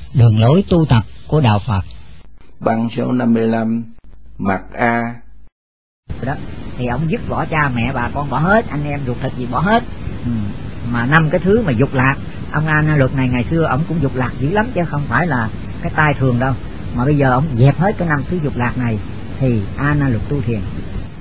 đường lối tu tập của đạo Phật. Băng số 55, mặt A. Đó, thì ông dứt bỏ cha mẹ bà con bỏ hết, anh em ruột thịt gì bỏ hết. Mà 5 cái thứ mà dục lạc, ông A Na Luật này ngày xưa ông cũng dục lạc dữ lắm chứ không phải là cái tai thường đâu. Mà bây giờ ông dẹp hết cái 5 thứ dục lạc này thì A Na Luật tu thiền.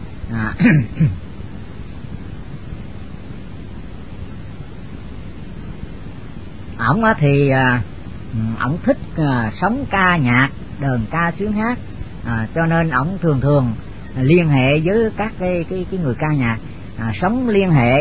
Ổng thì ổng thích sống ca nhạc, đờn ca sướng hát, cho nên ổng thường thường liên hệ với các cái người ca nhạc, sống liên hệ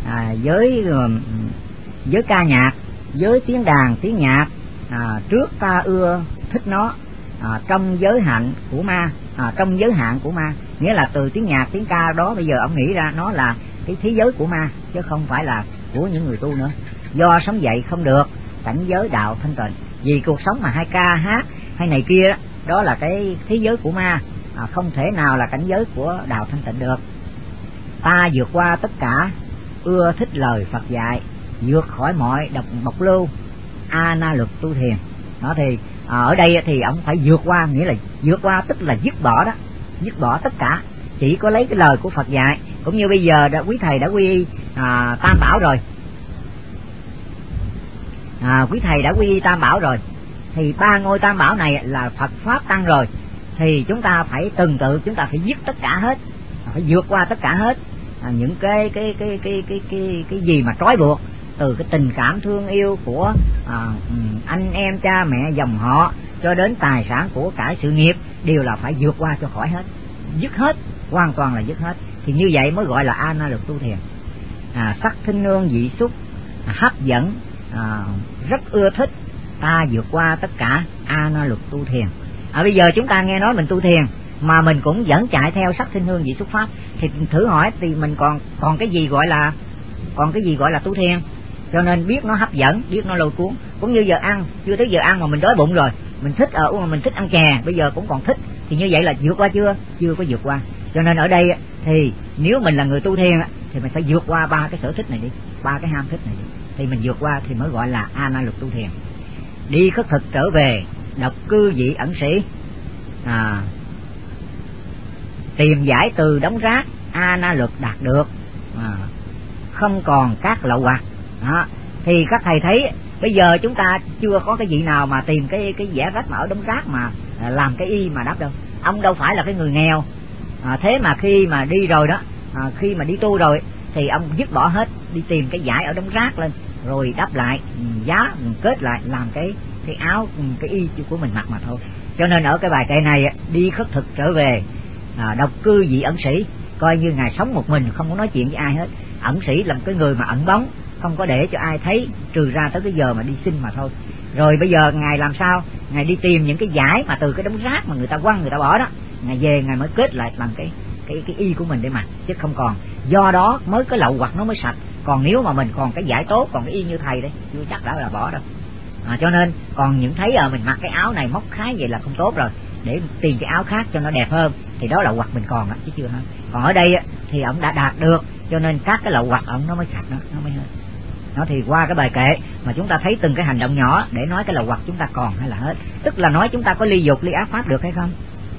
với ca nhạc, với tiếng đàn tiếng nhạc, trước ta ưa thích nó, trong giới hạn của ma, trong giới hạn của ma, nghĩa là từ tiếng nhạc tiếng ca đó bây giờ ông nghĩ ra nó là cái thế giới của ma chứ không phải là của những người tu nữa. Do sống dậy không được cảnh giới đạo thanh tịnh, vì cuộc sống mà hay ca hát hay này kia đó, đó là cái thế giới của ma, không thể nào là cảnh giới của đạo thanh tịnh được. Ta vượt qua tất cả, ưa thích lời Phật dạy, vượt khỏi mọi bọc lưu, A Na Luật tu thiền. Đó thì ở đây thì ông phải vượt qua, nghĩa là vượt qua tức là dứt bỏ đó, dứt bỏ tất cả, chỉ có lấy cái lời của Phật dạy. Cũng như bây giờ quý thầy đã quy y Tam Bảo rồi, quý thầy đã quy y Tam Bảo rồi, thì 3 ngôi Tam Bảo này là Phật Pháp Tăng rồi, thì chúng ta phải từng tự chúng ta phải dứt tất cả hết, phải vượt qua tất cả hết, những cái gì mà trói buộc, từ cái tình cảm thương yêu của anh em cha mẹ dòng họ cho đến tài sản của cải sự nghiệp đều là phải vượt qua cho khỏi hết, dứt hết, hoàn toàn là dứt hết. Thì như vậy mới gọi là A Na Luật tu thiền. Sắc thinh nương dị xúc hấp dẫn, rất ưa thích, ta vượt qua tất cả, A Na Luật tu thiền. Bây giờ chúng ta nghe nói mình tu thiền mà mình cũng vẫn chạy theo sắc thinh hương dị xúc pháp, thì thử hỏi thì mình còn cái gì gọi là tu thiền? Cho nên biết nó hấp dẫn, biết nó lôi cuốn. Cũng như giờ ăn, chưa tới giờ ăn mà mình đói bụng rồi, mình thích mình thích ăn chè, bây giờ cũng còn thích, thì như vậy là vượt qua chưa? Chưa có vượt qua. Cho nên ở đây thì nếu mình là người tu thiền thì mình phải vượt qua 3 cái sở thích này đi, 3 cái ham thích này đi, thì mình vượt qua thì mới gọi là A Na Luật tu thiền. Đi khất thực trở về, độc cư vị ẩn sĩ, tìm giải từ đống rác, A Na Luật đạt được, không còn các lậu hoặc. Thì các thầy thấy bây giờ chúng ta chưa có cái vị nào mà tìm cái giải rách mà ở đống rác mà làm cái y mà đáp đâu. Ông đâu phải là cái người nghèo, thế mà khi mà đi rồi đó, khi mà đi tu rồi thì ông dứt bỏ hết, đi tìm cái giải ở đống rác lên rồi đắp lại giá, kết lại làm cái áo, cái y của mình mặc mà thôi. Cho nên ở cái bài kệ này, đi khất thực trở về, độc cư vị ẩn sĩ, coi như ngài sống một mình, không có nói chuyện với ai hết. Ẩn sĩ là một cái người mà ẩn bóng, không có để cho ai thấy, trừ ra tới cái giờ mà đi xin mà thôi. Rồi bây giờ ngài làm sao? Ngài đi tìm những cái giải mà từ cái đống rác mà người ta quăng người ta bỏ đó, ngài về ngài mới kết lại làm cái y của mình để mặc, chứ không còn. Do đó mới cái lậu hoặc nó mới sạch. Còn nếu mà mình còn cái giải tốt, còn cái y như thầy đấy, chưa chắc đã là bỏ đâu. Cho nên còn những thấy mình mặc cái áo này móc khái vậy là không tốt rồi, để tìm cái áo khác cho nó đẹp hơn, thì đó là hoặc mình còn đó, chứ chưa hết. Còn ở đây thì ông đã đạt được, cho nên các cái lậu hoặc ông nó mới sạch, nó mới hết. Nó thì qua cái bài kệ mà chúng ta thấy từng cái hành động nhỏ để nói cái lậu hoặc chúng ta còn hay là hết, tức là nói chúng ta có ly dục ly ác pháp được hay không.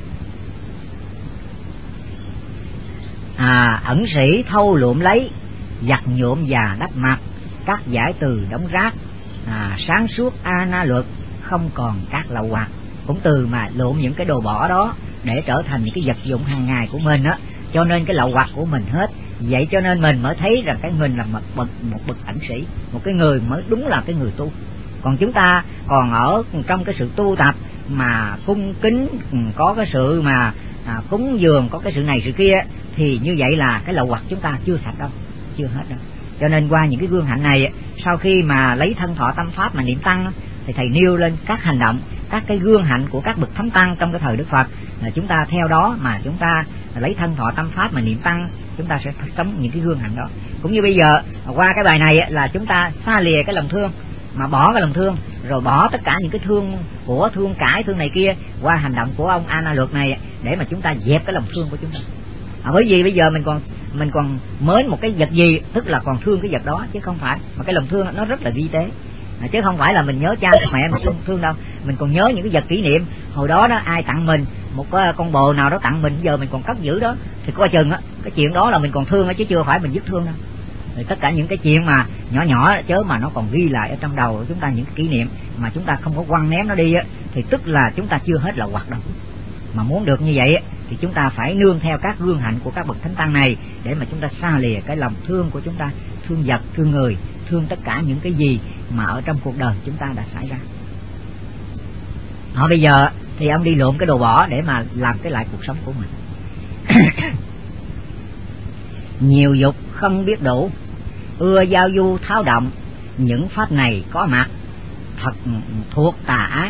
Ẩn sĩ thâu lụm lấy, giặt nhuộm và đắp mặt, các giải từ đống rác, sáng suốt A Na Luật, không còn các lậu hoặc. Cũng từ mà lụm những cái đồ bỏ đó để trở thành những cái vật dụng hàng ngày của mình á, cho nên cái lậu hoặc của mình hết. Vậy cho nên mình mới thấy rằng cái mình là một bậc ẩn sĩ, một cái người mới đúng là cái người tu. Còn chúng ta còn ở trong cái sự tu tập mà cung kính, có cái sự mà cúng dường, có cái sự này sự kia, thì như vậy là cái lậu hoặc chúng ta chưa sạch đâu, chưa hết đâu. Cho nên qua những cái gương hạnh này, sau khi mà lấy thân thọ tâm pháp mà niệm tăng, thì thầy nêu lên các hành động, các cái gương hạnh của các bậc thánh tăng trong cái thời Đức Phật, là chúng ta theo đó mà chúng ta lấy thân thọ tâm pháp mà niệm tăng, chúng ta sẽ sống những cái gương hạnh đó. Cũng như bây giờ qua cái bài này là chúng ta xa lìa cái lòng thương, mà bỏ cái lòng thương, rồi bỏ tất cả những cái thương của thương cải thương này kia qua hành động của ông A Na Luật này, để mà chúng ta dẹp cái lòng thương của chúng ta. Bởi vì bây giờ mình còn mến một cái vật gì, tức là còn thương cái vật đó, chứ không phải mà cái lòng thương nó rất là vi tế, chứ không phải là mình nhớ cha mẹ mà thương đâu. mình còn nhớ những cái vật kỷ niệm hồi đó đó, ai tặng mình một con bồ nào đó tặng mình, giờ mình còn cất giữ đó, thì coi chừng á cái chuyện đó là mình còn thương chứ chưa phải mình dứt thương đâu. Thì tất cả những cái chuyện mà nhỏ nhỏ chớ mà nó còn ghi lại ở trong đầu của chúng ta, những cái kỷ niệm mà chúng ta không có quăng ném nó đi á, thì tức là chúng ta chưa hết lậu hoặc đâu. Mà muốn được như vậy thì chúng ta phải nương theo các gương hạnh của các bậc thánh tăng này để mà chúng ta xa lìa cái lòng thương của chúng ta, thương vật, thương người, thương tất cả những cái gì mà ở trong cuộc đời chúng ta đã xảy ra. Bây giờ thì ông đi lượm cái đồ bỏ để mà làm cái lại cuộc sống của mình. Nhiều dục không biết đủ, ưa giao du tháo động, những pháp này có mặt thật thuộc tà ác.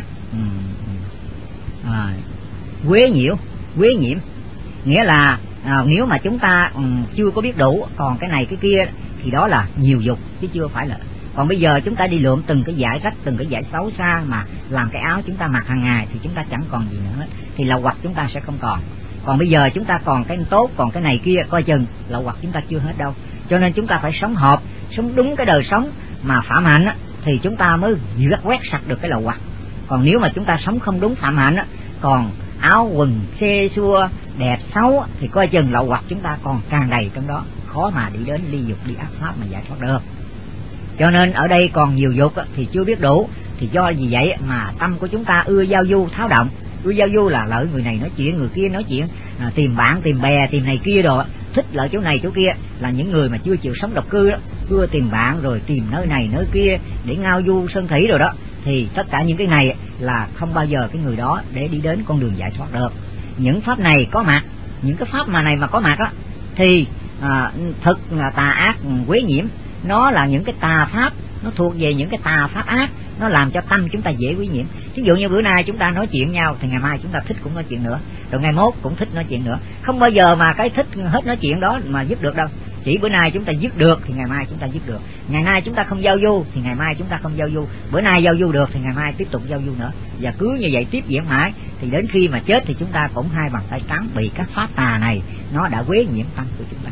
Quế nhiễm nghĩa là nếu mà chúng ta chưa có biết đủ, còn cái này cái kia thì đó là nhiều dục chứ chưa phải là. Còn bây giờ chúng ta đi lượm từng cái giải rách, từng cái giải xấu xa mà làm cái áo chúng ta mặc hàng ngày thì chúng ta chẳng còn gì nữa hết, thì lậu hoặc chúng ta sẽ không còn. Còn bây giờ chúng ta còn cái tốt, còn cái này kia, coi chừng lậu hoặc chúng ta chưa hết đâu. Cho nên chúng ta phải sống hợp, sống đúng cái đời sống mà phạm hạnh á, thì chúng ta mới quét sạch được cái lậu hoặc. Còn nếu mà chúng ta sống không đúng phạm hạnh á, còn áo quần xê xua đẹp xấu thì coi chừng lậu hoặc chúng ta còn tràn đầy trong đó, khó mà đi đến ly dục, đi ác pháp mà giải thoát được. Cho nên ở đây còn nhiều dục thì chưa biết đủ, thì do vì vậy mà tâm của chúng ta ưa giao du tháo động. Ưa giao du là lợi người này nói chuyện, người kia nói chuyện, tìm bạn, tìm bè, tìm này kia đồ, thích lợi chỗ này chỗ kia, là những người mà chưa chịu sống độc cư đó, ưa tìm bạn rồi tìm nơi này nơi kia để ngao du sơn thủy rồi đó, thì tất cả những cái này là không bao giờ cái người đó để đi đến con đường giải thoát được. Những pháp này có mặt, những cái pháp này mà có mặt á thì thực là tà ác quế nhiễm, nó là những cái tà pháp, nó thuộc về những cái tà pháp ác, nó làm cho tâm chúng ta dễ quế nhiễm. Ví dụ như bữa nay chúng ta nói chuyện nhau thì ngày mai chúng ta thích cũng nói chuyện nữa, rồi ngày mốt cũng thích nói chuyện nữa, không bao giờ mà cái thích hết nói chuyện đó mà dứt được đâu. Chỉ bữa nay chúng ta dứt được thì ngày mai chúng ta dứt được, ngày nay chúng ta không giao du thì ngày mai chúng ta không giao du, bữa nay giao du được thì ngày mai tiếp tục giao du nữa, và cứ như vậy tiếp diễn mãi, thì đến khi mà chết thì chúng ta cũng hai bàn tay trắng, bị các pháp tà này nó đã quế nhiễm tâm của chúng ta.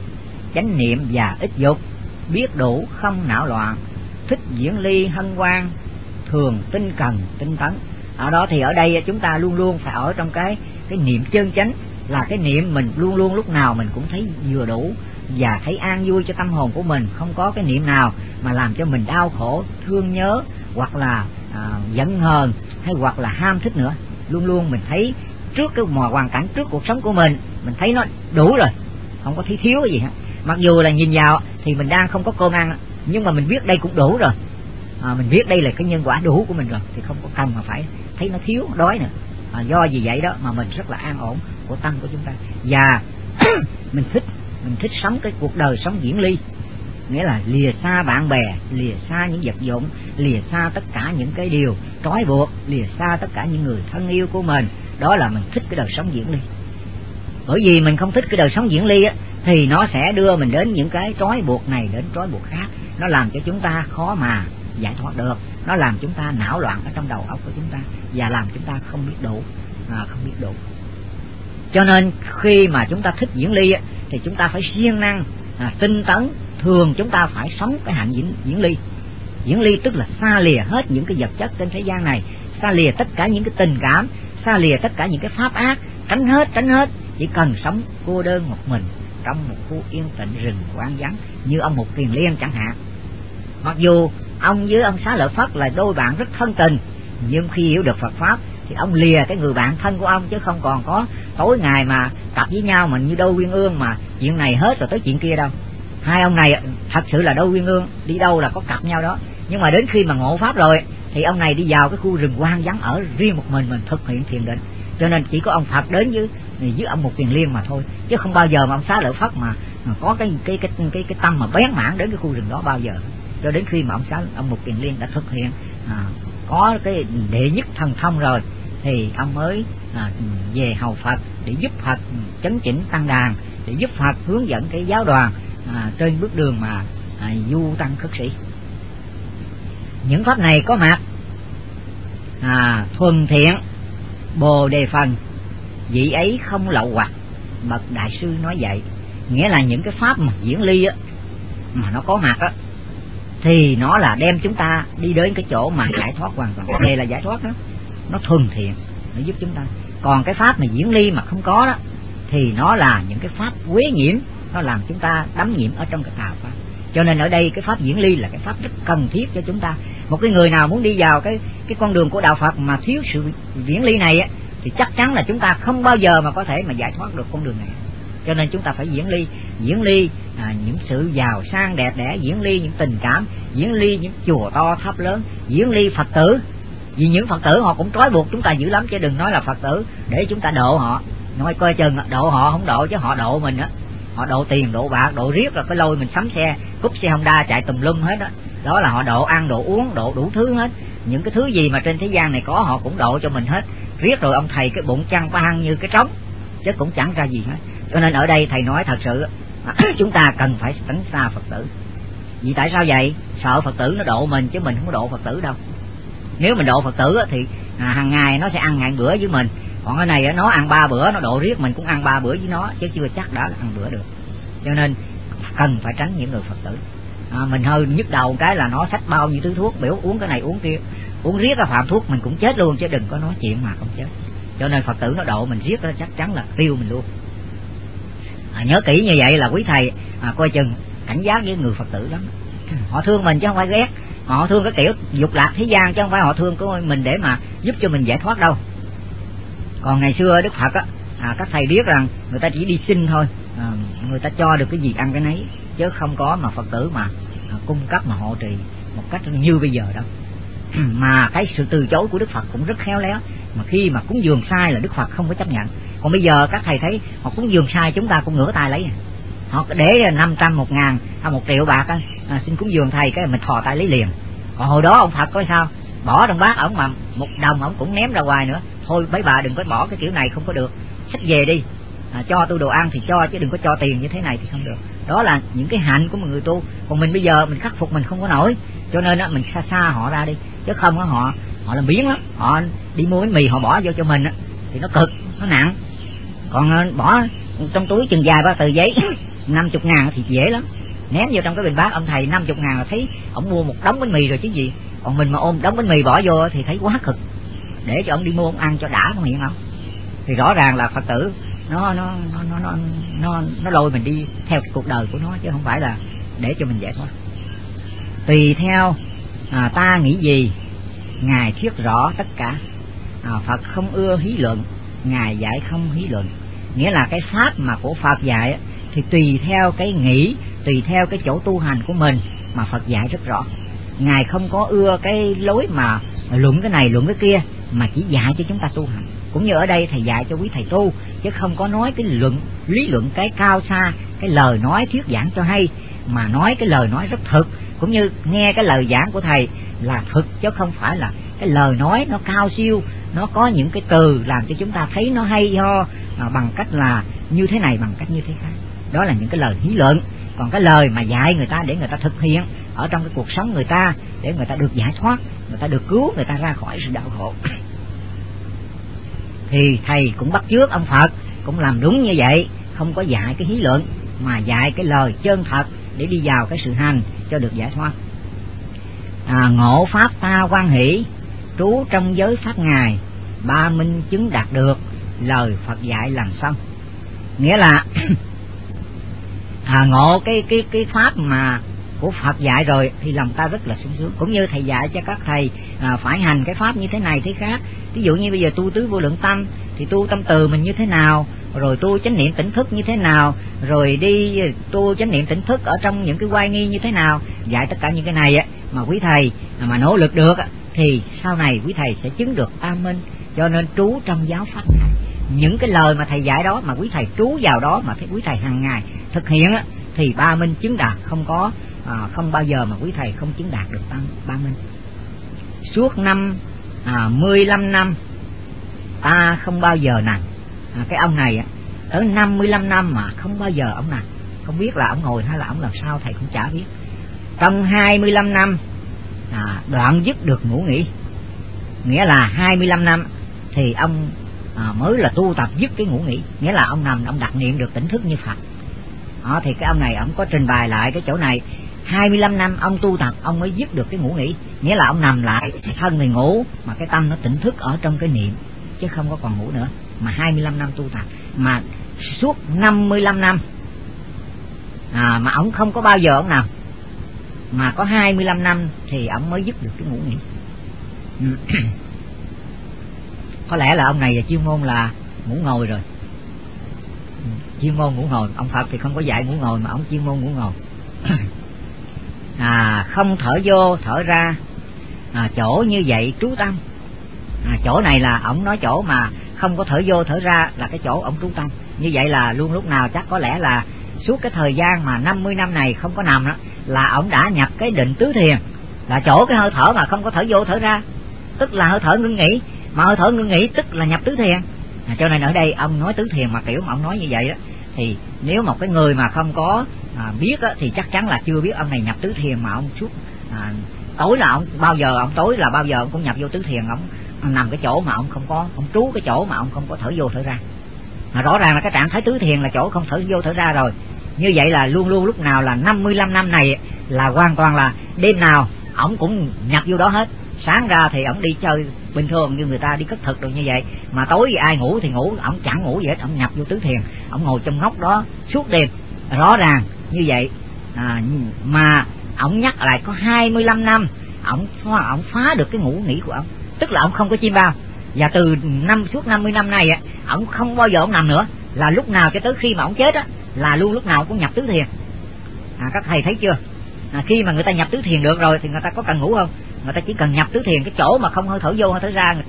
Chánh niệm và ít dục, biết đủ không não loạn, thích diễn ly hân hoan, thường tinh cần tinh tấn. Ở đó thì ở đây chúng ta luôn luôn phải ở trong cái niệm chân chánh, là cái niệm mình luôn luôn lúc nào mình cũng thấy vừa đủ và thấy an vui cho tâm hồn của mình, không có cái niệm nào mà làm cho mình đau khổ, thương nhớ hoặc là giận hờn hay hoặc là ham thích nữa. Luôn luôn mình thấy trước cái hoàn cảnh, trước cuộc sống của mình thấy nó đủ rồi, không có thiếu cái gì hết. Mặc dù là nhìn vào thì mình đang không có cơm ăn, nhưng mà mình biết đây cũng đủ rồi, mình biết đây là cái nhân quả đủ của mình rồi, thì không có cần mà phải thấy nó thiếu, đói nữa. Do vì vậy đó mà mình rất là an ổn của tâm của chúng ta, và mình thích sống cái cuộc đời sống diễn ly, nghĩa là lìa xa bạn bè, lìa xa những vật dụng, lìa xa tất cả những cái điều trói buộc, lìa xa tất cả những người thân yêu của mình. Đó là mình thích cái đời sống diễn ly. Bởi vì mình không thích cái đời sống diễn ly á, thì nó sẽ đưa mình đến những cái trói buộc này đến trói buộc khác, nó làm cho chúng ta khó mà giải thoát được, nó làm chúng ta não loạn ở trong đầu óc của chúng ta, và làm chúng ta không biết đủ, không biết đủ. Cho nên khi mà chúng ta thích diễn ly á, thì chúng ta phải siêng năng, tinh tấn. Thường chúng ta phải sống cái hạnh diễn ly. Diễn ly tức là xa lìa hết những cái vật chất trên thế gian này, xa lìa tất cả những cái tình cảm, xa lìa tất cả những cái pháp ác, tránh hết, chỉ cần sống cô đơn một mình trong một khu yên tĩnh rừng hoang vắng, như ông Mục Kiền Liên chẳng hạn. Mặc dù ông với ông Xá Lợi Phất là đôi bạn rất thân tình, nhưng khi hiểu được Phật pháp thì ông lìa cái người bạn thân của ông, chứ không còn có tối ngày mà cặp với nhau mà như đôi uyên ương mà chuyện này hết rồi tới chuyện kia đâu. Hai ông này thật sự là đôi uyên ương, đi đâu là có cặp nhau đó. Nhưng mà đến khi mà ngộ pháp rồi thì ông này đi vào cái khu rừng hoang vắng ở riêng một mình thực hiện thiền định. Cho nên chỉ có ông Phật đến với ông Mục Kiền Liên mà thôi, chứ không bao giờ mà ông Xá Lợi Phất mà có cái tâm mà bén mảng đến cái khu rừng đó bao giờ. Cho đến khi mà ông Mục Kiền Liên đã thực hiện có cái đệ nhất thần thông rồi thì ông mới về hầu Phật để giúp Phật chấn chỉnh tăng đàn, để giúp Phật hướng dẫn cái giáo đoàn trên bước đường mà du tăng khất sĩ. Những pháp này có mặt thuần thiện bồ đề phần, vị ấy không lậu hoặc. Bậc đại sư nói vậy, nghĩa là những cái pháp mà diễn ly á, mà nó có mặt á, thì nó là đem chúng ta đi đến cái chỗ mà giải thoát hoàn toàn. Đây là giải thoát đó, nó thuần thiện, nó giúp chúng ta. Còn cái pháp mà diễn ly mà không có đó thì nó là những cái pháp quế nhiễm, nó làm chúng ta đắm nhiễm ở trong cái tà pháp. Cho nên ở đây cái pháp diễn ly là cái pháp rất cần thiết cho chúng ta. Một cái người nào muốn đi vào cái con đường của đạo Phật mà thiếu sự diễn ly này á, thì chắc chắn là chúng ta không bao giờ mà có thể mà giải thoát được con đường này. Cho nên chúng ta phải diễn ly những sự giàu sang đẹp đẽ, diễn ly những tình cảm, diễn ly những chùa to tháp lớn, diễn ly Phật tử. Vì những Phật tử họ cũng trói buộc chúng ta dữ lắm, chứ đừng nói là Phật tử để chúng ta độ họ. Nói coi chừng độ họ không độ, chứ họ độ mình á. Họ độ tiền, độ bạc, độ riết là cái lôi mình sắm xe, cúp xe Honda chạy tùm lum hết á. Đó là họ độ ăn, độ uống, độ đủ thứ hết. Những cái thứ gì mà trên thế gian này có họ cũng độ cho mình hết. Riết rồi ông thầy cái bụng chăn pa hăng như cái trống, chứ cũng chẳng ra gì hết. Cho nên ở đây thầy nói thật sự chúng ta cần phải tránh xa Phật tử. Vì tại sao vậy? Sợ Phật tử nó độ mình, chứ mình không có độ Phật tử đâu. Nếu mình độ Phật tử thì hàng ngày nó sẽ ăn ngàn bữa với mình. Còn cái này nó ăn 3 bữa, nó độ riết mình cũng ăn 3 bữa với nó, chứ chưa chắc đã ăn bữa được. Cho nên cần phải tránh những người Phật tử. Mình hơi nhức đầu cái là nó xách bao nhiêu thứ thuốc, biểu uống cái này uống kia, uống riết ra phạm thuốc mình cũng chết luôn, chứ đừng có nói chuyện mà không chết. Cho nên Phật tử nó độ mình riết đó chắc chắn là tiêu mình luôn. Nhớ kỹ như vậy là quý thầy coi chừng cảnh giác với người Phật tử lắm. Họ thương mình chứ không phải ghét, họ thương cái kiểu dục lạc thế gian, chứ không phải họ thương của mình để mà giúp cho mình giải thoát đâu. Còn ngày xưa Đức Phật các thầy biết rằng người ta chỉ đi xin thôi, người ta cho được cái gì ăn cái nấy, chứ không có mà Phật tử mà cung cấp mà hộ trì một cách như bây giờ đâu. Mà cái sự từ chối của Đức Phật cũng rất khéo léo, mà khi mà cúng dường sai là Đức Phật không có chấp nhận. Còn bây giờ các thầy thấy họ cúng dường sai chúng ta cũng ngửa tay lấy, họ để 500, 1.000 hay 1 triệu bạc xin cúng dường thầy, cái mình thò tay lấy liền. Còn hồi đó ông Phật có sao, bỏ trong bát ổng mà 1 đồng ổng cũng ném ra ngoài nữa. Thôi mấy bà đừng có bỏ cái kiểu này, không có được, xách về đi, cho tôi đồ ăn thì cho, chứ đừng có cho tiền như thế này thì không được. Đó là những cái hạnh của một người tu. Còn mình bây giờ mình khắc phục mình không có nổi, cho nên mình xa họ ra đi, chứ không họ làm biếng lắm. Họ đi mua bánh mì họ bỏ vô cho mình thì nó cực, nó nặng. Còn bỏ trong túi chừng dài ba tờ giấy 50.000 thì dễ lắm, ném vô trong cái bình bát. Ông thầy 50.000 là thấy ông mua một đống bánh mì rồi chứ gì. Còn mình mà ôm đống bánh mì bỏ vô thì thấy quá cực, để cho ông đi mua ông ăn cho đã con miệng không. Thì rõ ràng là Phật tử nó lôi mình đi theo cái cuộc đời của nó, chứ không phải là để cho mình giải thoát. Tùy theo ta nghĩ gì, Ngài thuyết rõ tất cả. Phật không ưa hí luận, Ngài dạy không hí luận. Nghĩa là cái pháp mà của Phật dạy thì tùy theo cái nghĩ, tùy theo cái chỗ tu hành của mình mà Phật dạy rất rõ. Ngài không có ưa cái lối mà luận cái này luận cái kia, mà chỉ dạy cho chúng ta tu hành. Cũng như ở đây thầy dạy cho quý thầy tu, chứ không có nói cái lý luận cái cao xa, cái lời nói thuyết giảng cho hay, mà nói cái lời nói rất thực. Cũng như nghe cái lời giảng của thầy là thực, chứ không phải là cái lời nói nó cao siêu, nó có những cái từ làm cho chúng ta thấy nó hay ho bằng cách là như thế này, bằng cách như thế khác. Đó là những cái lời lý luận. Còn cái lời mà dạy người ta để người ta thực hiện ở trong cái cuộc sống người ta, để người ta được giải thoát, người ta được cứu, người ta ra khỏi sự đau khổ, thì thầy cũng bắt chước ông Phật, cũng làm đúng như vậy. Không có dạy cái hí luận, mà dạy cái lời chân thật để đi vào cái sự hành cho được giải thoát. Ngộ pháp ta hoan hỷ, trú trong giới pháp Ngài, 3 minh chứng đạt được, lời Phật dạy làm xong. Nghĩa là ngộ cái pháp mà của Phật dạy rồi thì lòng ta rất là sung sướng. Cũng như thầy dạy cho các thầy phải hành cái pháp như thế này thế khác. Ví dụ như bây giờ tu tứ vô lượng tâm thì tu tâm từ mình như thế nào, rồi tu chánh niệm tỉnh thức như thế nào, rồi đi tu chánh niệm tỉnh thức ở trong những cái oai nghi như thế nào. Dạy tất cả những cái này mà quý thầy mà nỗ lực được thì sau này quý thầy sẽ chứng được tam minh. Cho nên trú trong giáo pháp này, những cái lời mà thầy dạy đó mà quý thầy trú vào đó, mà quý thầy hàng ngày thực hiện thì 3 minh chứng đạt. Không bao giờ mà quý thầy không chứng đạt được 3 minh. Suốt 15 năm ta không bao giờ nằm. Cái ông này tới 55 năm mà không bao giờ ông nằm. Không biết là ông ngồi hay là ông làm sao thầy cũng chả biết. Trong 25 năm đoạn dứt được ngủ nghỉ. Nghĩa là 25 năm thì ông mới là tu tập dứt cái ngủ nghỉ. Nghĩa là ông nằm, ông đặc niệm được tỉnh thức như Phật. Thì cái ông này ông có trình bày lại cái chỗ này. 25 năm ông tu tập ông mới dứt được cái ngủ nghỉ. Nghĩa là ông nằm lại, thân thì ngủ mà cái tâm nó tỉnh thức ở trong cái niệm, chứ không có còn ngủ nữa. Mà 25 năm tu tập, mà suốt 55 năm mà ông không có bao giờ ông nằm, mà có 25 năm thì ông mới dứt được cái ngủ nghỉ. Có lẽ là ông này là chuyên môn là ngủ ngồi rồi, chuyên môn ngủ ngồi. Ông Phật thì không có dạy ngủ ngồi, mà ông chuyên môn ngủ ngồi. Không thở vô thở ra, chỗ như vậy trú tâm. Chỗ này là ông nói chỗ mà không có thở vô thở ra là cái chỗ ông trú tâm. Như vậy là luôn lúc nào chắc có lẽ là suốt cái thời gian mà 50 năm này không có nằm đó, là ông đã nhập cái định tứ thiền, là chỗ cái hơi thở mà không có thở vô thở ra, tức là hơi thở ngưng nghỉ. Mà hơi thở ngưng nghỉ tức là nhập tứ thiền. Cho nên ở đây ông nói tứ thiền mà kiểu mà ông nói như vậy đó, thì nếu một cái người mà không có biết á, thì chắc chắn là chưa biết ông này nhập tứ thiền. Mà ông suốt tối là ông bao giờ ông tối là bao giờ ông cũng nhập vô tứ thiền. Ông nằm cái chỗ mà ông không có, ông trú cái chỗ mà ông không có thở vô thở ra. Rõ ràng là cái trạng thái tứ thiền là chỗ không thở vô thở ra rồi. Như vậy là luôn luôn lúc nào là 55 năm này là hoàn toàn là đêm nào ổng cũng nhập vô đó hết. Sáng ra thì ổng đi chơi bình thường như người ta đi cất thực được như vậy, mà tối ai ngủ thì ngủ, ổng chẳng ngủ gì hết, ổng nhập vô tứ thiền, ổng ngồi trong ngóc đó suốt đêm. Rõ ràng như vậy. Mà ổng nhắc lại có 25 năm ổng phá được cái ngủ nghỉ của ổng, tức là ổng không có chim bao. Và từ suốt 50 năm này ổng không bao giờ ổng nằm nữa, là lúc nào cho tới khi mà ổng chết á, là luôn lúc nào cũng nhập tứ thiền. Các thầy thấy chưa? Khi mà người ta nhập tứ thiền được rồi thì người ta có cần ngủ không? Người ta chỉ cần nhập tứ thiền, cái chỗ mà không hơi thở vô hơi thở ra.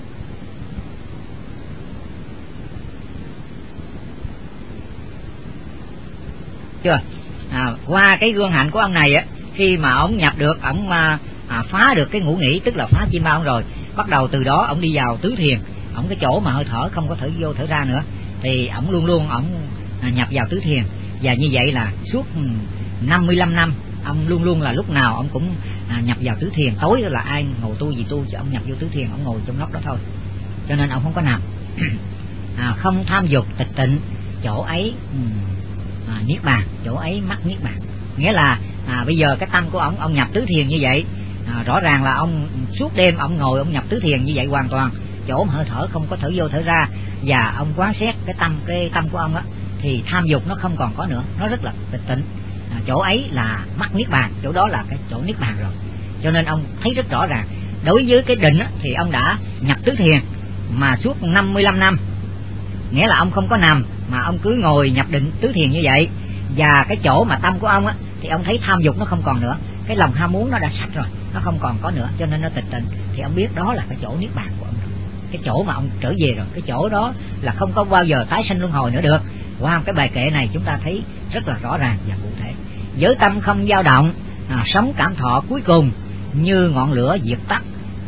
Chưa? Qua cái gương hạnh của ông này á, khi mà ông nhập được, ông phá được cái ngủ nghỉ, tức là phá chim bao ông rồi, bắt đầu từ đó ông đi vào tứ thiền. Ông cái chỗ mà hơi thở không có thở vô thở ra nữa thì ông luôn luôn ông nhập vào tứ thiền. Và như vậy là suốt 55 năm ông luôn luôn là lúc nào ông cũng nhập vào tứ thiền. Tối là ai ngồi tu gì tu, chứ ông nhập vô tứ thiền, ông ngồi trong góc đó thôi. Cho nên ông không có nằm. Không tham dục tịch tịnh, chỗ ấy niết bàn, chỗ ấy mắc niết bàn. Nghĩa là bây giờ cái tâm của ông nhập tứ thiền như vậy, rõ ràng là ông suốt đêm ông ngồi ông nhập tứ thiền như vậy hoàn toàn, chỗ hơi thở không có thở vô thở ra. Và ông quán xét cái tâm của ông á, thì tham dục nó không còn có nữa, nó rất là tịch tịnh. Chỗ ấy là mắc niết bàn, chỗ đó là cái chỗ niết bàn rồi. Cho nên ông thấy rất rõ ràng. Đối với cái định á, thì ông đã nhập tứ thiền mà suốt 55 năm, nghĩa là ông không có nằm mà ông cứ ngồi nhập định tứ thiền như vậy. Và cái chỗ mà tâm của ông á, thì ông thấy tham dục nó không còn nữa, cái lòng ham muốn nó đã sạch rồi, nó không còn có nữa, cho nên nó tịch tịnh. Thì ông biết đó là cái chỗ niết bàn của ông rồi, cái chỗ mà ông trở về rồi, cái chỗ đó là không có bao giờ tái sanh luân hồi nữa được. Qua cái bài kệ này chúng ta thấy rất là rõ ràng và cụ thể. Với tâm không dao động, sống cảm thọ cuối cùng như ngọn lửa diệt tắt,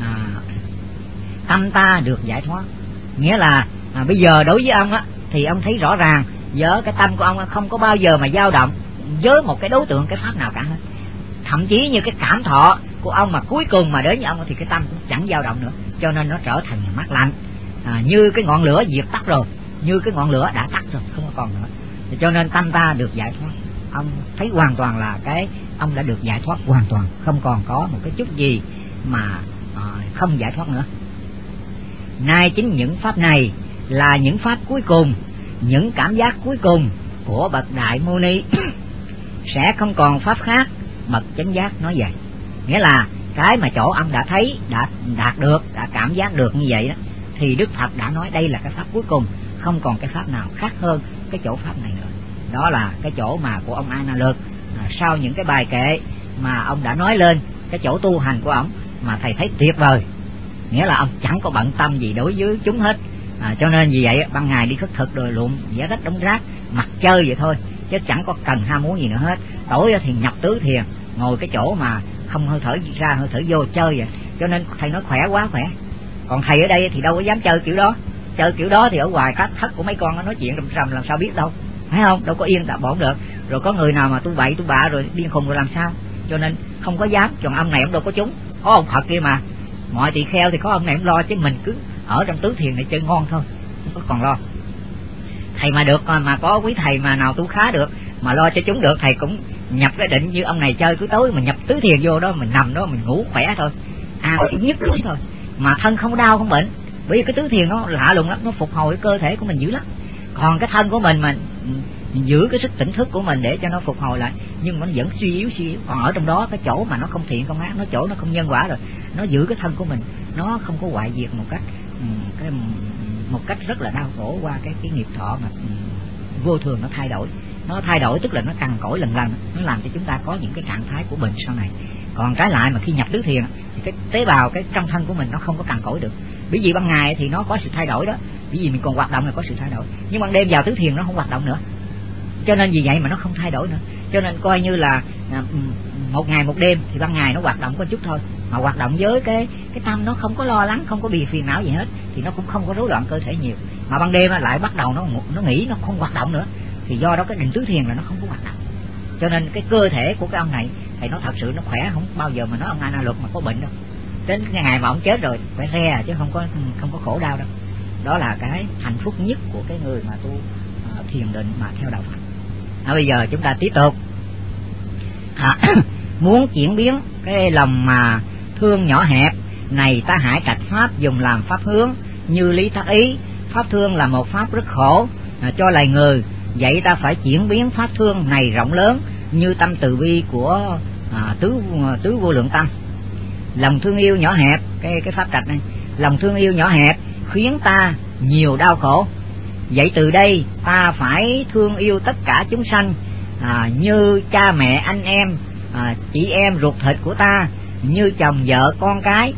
tâm ta được giải thoát. Nghĩa là bây giờ đối với ông á, thì ông thấy rõ ràng với cái tâm của ông không có bao giờ mà dao động với một cái đối tượng, cái pháp nào cả hết. Thậm chí như cái cảm thọ của ông mà cuối cùng mà đến với ông thì cái tâm cũng chẳng dao động nữa, cho nên nó trở thành mát lạnh, như cái ngọn lửa diệt tắt rồi, như cái ngọn lửa đã tắt rồi, không có còn nữa. Cho nên tâm ta được giải thoát. Ông thấy hoàn toàn là ông đã được giải thoát hoàn toàn, không còn có một cái chút gì mà không giải thoát nữa. Nay chính những pháp này là những pháp cuối cùng, những cảm giác cuối cùng của bậc Đại Mâu Ni. Sẽ không còn pháp khác, bậc chánh giác nói vậy. Nghĩa là cái mà chỗ ông đã thấy, đã đạt được, đã cảm giác được như vậy đó, thì Đức Phật đã nói đây là cái pháp cuối cùng, không còn cái pháp nào khác hơn cái chỗ pháp này nữa. Đó là cái chỗ mà của ông A Na Lực. Sau những cái bài kệ mà ông đã nói lên cái chỗ tu hành của ông mà thầy thấy tuyệt vời. Nghĩa là ông chẳng có bận tâm gì đối với chúng hết. Cho nên vì vậy ban ngày đi khất thực rồi lụm vẽ đất đống rác, mặc chơi vậy thôi, chứ chẳng có cần ham muốn gì nữa hết. Tối thì nhập tứ thiền, ngồi cái chỗ mà không hơi thở ra hơi thở vô chơi vậy. Cho nên thầy nói khỏe quá khỏe. Còn thầy ở đây thì đâu có dám chơi kiểu đó. Chơi kiểu đó thì ở ngoài các thất của mấy con nó nói chuyện rầm rầm làm sao biết đâu, phải không? Đâu có yên đã bỏ được. Rồi có người nào mà tu bậy tu bạ rồi điên khùng rồi làm sao? Cho nên không có dám. Còn ông này ông đâu có chúng, có ông Phật kia mà. Mọi tỳ kheo thì có ông này ông lo, chứ mình cứ ở trong tứ thiền này chơi ngon thôi, không có còn lo. Thầy mà được, mà có quý thầy mà nào tu khá được mà lo cho chúng được, thầy cũng nhập cái định như ông này chơi cứ tối mình nhập tứ thiền vô đó, mình nằm đó mình ngủ khỏe thôi, chỉ nhất đúng thôi, mà thân không đau không bệnh. Bởi vì cái tứ thiền nó lạ lùng lắm, nó phục hồi cái cơ thể của mình dữ lắm. Còn cái thân của mình mà giữ cái sức tỉnh thức của mình để cho nó phục hồi lại, nhưng mà nó vẫn suy yếu. Còn ở trong đó cái chỗ mà nó không thiện không ác, nó chỗ nó không nhân quả rồi, nó giữ cái thân của mình nó không có hoại diệt một cách rất là đau khổ qua cái nghiệp thọ mà vô thường nó thay đổi, tức là nó cằn cỗi lần, nó làm cho chúng ta có những cái trạng thái của bệnh sau này. Còn trái lại mà khi nhập tứ thiền thì cái tế bào cái trong thân của mình nó không có cằn cỗi được, bởi vì ban ngày thì nó có sự thay đổi đó, bởi vì mình còn hoạt động là có sự thay đổi, nhưng ban đêm vào tứ thiền nó không hoạt động nữa, cho nên vì vậy mà nó không thay đổi nữa. Cho nên coi như là một ngày một đêm thì ban ngày nó hoạt động có chút thôi, mà hoạt động với cái tâm nó không có lo lắng, không có bị phiền não gì hết, thì nó cũng không có rối loạn cơ thể nhiều. Mà ban đêm lại bắt đầu nó nghỉ, nó không hoạt động nữa, thì do đó cái định tứ thiền là nó không có hoạt động. Cho nên cái cơ thể của cái ông này thì nó thật sự nó khỏe, không bao giờ mà nói ông A Na Luật mà có bệnh đâu. Đến cái ngày mà ông chết rồi khỏe re chứ không có khổ đau đâu. Đó là cái hạnh phúc nhất của cái người mà tu thiền định mà theo đạo Phật. Bây giờ chúng ta tiếp tục. Muốn chuyển biến cái lòng mà thương nhỏ hẹp này, ta hãy trạch pháp dùng làm pháp hướng như lý tác ý. Pháp thương là một pháp rất khổ cho loài người, vậy ta phải chuyển biến pháp thương này rộng lớn như tâm từ bi của tứ vô lượng tâm. Lòng thương yêu nhỏ hẹp, cái pháp trạch này, lòng thương yêu nhỏ hẹp khiến ta nhiều đau khổ, vậy từ đây ta phải thương yêu tất cả chúng sanh như cha mẹ anh em, chị em ruột thịt của ta, như chồng vợ con cái,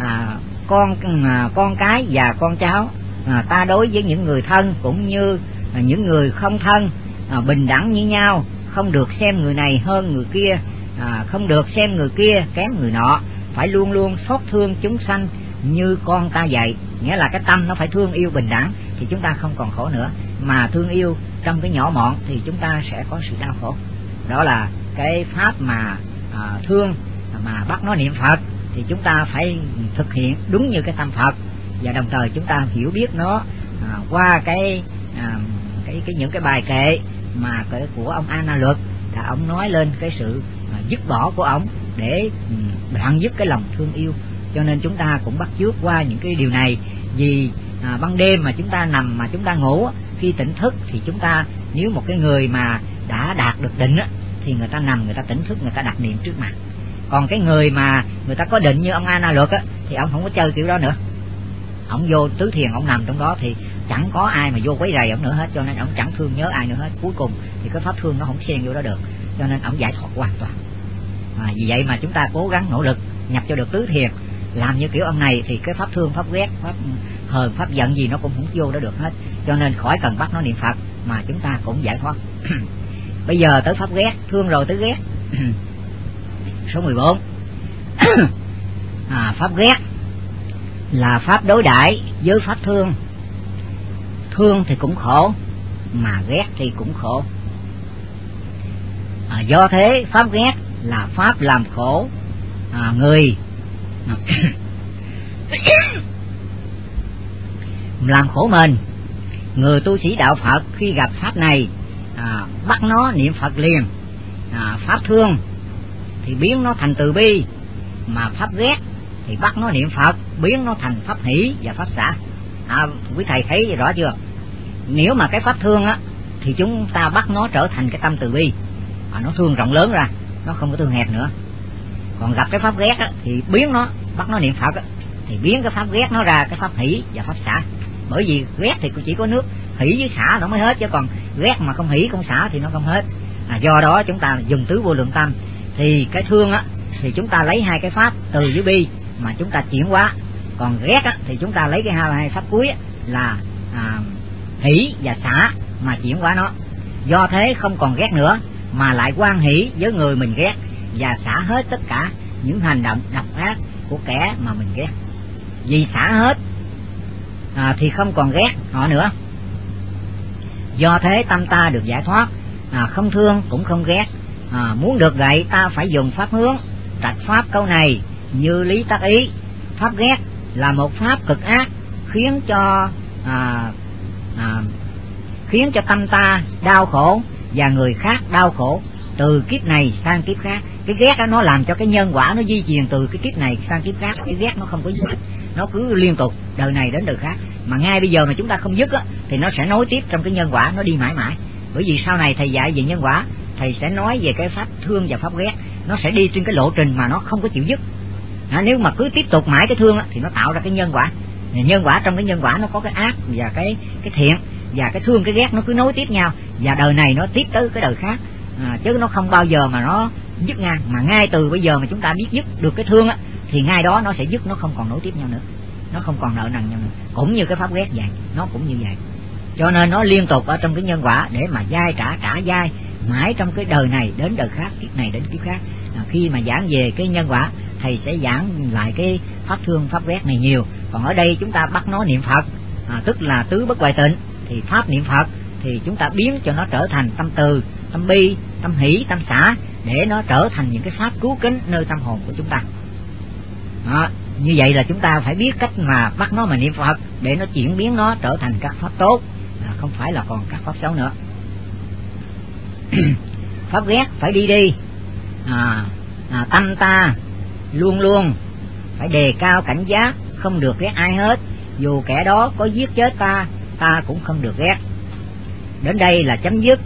con cái và con cháu. Ta đối với những người thân cũng như những người không thân bình đẳng như nhau, không được xem người này hơn người kia, không được xem người kia kém người nọ, phải luôn luôn xót thương chúng sanh như con ta vậy. Nghĩa là cái tâm nó phải thương yêu bình đẳng thì chúng ta không còn khổ nữa, mà thương yêu trong cái nhỏ mọn thì chúng ta sẽ có sự đau khổ. Đó là cái pháp mà thương mà bắt nó niệm Phật thì chúng ta phải thực hiện đúng như cái tâm Phật, và đồng thời chúng ta hiểu biết nó qua những cái bài kệ mà của ông A Na Luật, là ông nói lên cái sự dứt bỏ của ông để đoạn dứt cái lòng thương yêu. Cho nên chúng ta cũng bắt chước qua những cái điều này. Vì ban đêm mà chúng ta nằm mà chúng ta ngủ, khi tỉnh thức thì chúng ta, nếu một cái người mà đã đạt được định thì người ta nằm, người ta tỉnh thức, người ta đặt niệm trước mặt. Còn cái người mà người ta có định như ông A Na Luật thì ông không có chơi kiểu đó nữa. Ông vô tứ thiền, ông nằm trong đó thì chẳng có ai mà vô quấy rầy ông nữa hết, cho nên ông chẳng thương nhớ ai nữa hết. Cuối cùng thì cái pháp thương nó không xen vô đó được, cho nên ông giải thoát hoàn toàn. Vì vậy mà chúng ta cố gắng nỗ lực nhập cho được tứ thiền, làm như kiểu ông này thì cái pháp thương, pháp ghét, pháp hờn, pháp giận gì nó cũng không vô đó được hết. Cho nên khỏi cần bắt nó niệm Phật mà chúng ta cũng giải thoát. Bây giờ tới pháp ghét, thương rồi tới ghét. Số 14. Pháp ghét là pháp đối đãi với pháp thương. Thương thì cũng khổ, mà ghét thì cũng khổ. Do thế pháp ghét là pháp làm khổ người làm khổ mình. Người tu sĩ đạo Phật khi gặp pháp này bắt nó niệm Phật liền. Pháp thương thì biến nó thành từ bi, mà pháp ghét thì bắt nó niệm Phật, biến nó thành pháp hỷ và pháp xả. Quý thầy thấy rõ chưa? Nếu mà cái pháp thương thì chúng ta bắt nó trở thành cái tâm từ bi, nó thương rộng lớn ra, nó không có thương hẹp nữa. Còn gặp cái pháp ghét thì biến nó, bắt nó niệm Phật thì biến cái pháp ghét nó ra cái pháp hỷ và pháp xả. Bởi vì ghét thì chỉ có nước hỷ với xả nó mới hết, chứ còn ghét mà không hỷ không xả thì nó không hết. Do đó chúng ta dùng tứ vô lượng tâm, thì cái thương thì chúng ta lấy hai cái pháp từ với bi mà chúng ta chuyển hóa. Còn ghét thì chúng ta lấy cái hai pháp cuối là hỷ và xả mà chuyển hóa nó. Do thế không còn ghét nữa, mà lại hoan hỷ với người mình ghét và xả hết tất cả những hành động độc ác của kẻ mà mình ghét. Vì xả hết thì không còn ghét họ nữa. Do thế tâm ta được giải thoát, không thương cũng không ghét. Muốn được vậy ta phải dùng pháp hướng, trạch pháp câu này như lý tác ý. Pháp ghét là một pháp cực ác, khiến cho tâm ta đau khổ và người khác đau khổ từ kiếp này sang kiếp khác. Cái ghét đó nó làm cho cái nhân quả nó di chuyển từ cái kiếp này sang kiếp khác. Cái ghét nó không có dứt, nó cứ liên tục đời này đến đời khác. Mà ngay bây giờ mà chúng ta không dứt á, thì nó sẽ nối tiếp trong cái nhân quả, nó đi mãi mãi. Bởi vì sau này thầy dạy về nhân quả, thầy sẽ nói về cái pháp thương và pháp ghét. Nó sẽ đi trên cái lộ trình mà nó không có chịu dứt. Nếu mà cứ tiếp tục mãi cái thương á, thì nó tạo ra cái nhân quả. Nhân quả, trong cái nhân quả nó có cái ác và cái thiện, và cái thương cái ghét nó cứ nối tiếp nhau, và đời này nó tiếp tới cái đời khác. Chứ nó không bao giờ mà nó dứt ngang. Mà ngay từ bây giờ mà chúng ta biết dứt được cái thương á, thì ngay đó nó sẽ dứt, nó không còn nối tiếp nhau nữa, nó không còn nợ nần nhau nữa. Cũng như cái pháp ghét vậy, nó cũng như vậy. Cho nên nó liên tục ở trong cái nhân quả để mà dai trả dai mãi trong cái đời này đến đời khác, kiếp này đến kiếp khác. Khi mà giảng về cái nhân quả, thầy sẽ giảng lại cái pháp thương pháp ghét này nhiều. Còn ở đây chúng ta bắt nó niệm Phật, tức là tứ bất hoại tịnh, thì pháp niệm Phật thì chúng ta biến cho nó trở thành tâm từ, tâm bi, tâm hỷ, tâm xả, để nó trở thành những cái pháp cứu kính nơi tâm hồn của chúng ta. Như vậy là chúng ta phải biết cách mà bắt nó mà niệm Phật để nó chuyển biến nó trở thành các pháp tốt, không phải là còn các pháp xấu nữa. Pháp ghét phải đi, tâm ta luôn luôn phải đề cao cảnh giác, không được ghét ai hết, dù kẻ đó có giết chết ta cũng không được ghét. Đến đây là chấm dứt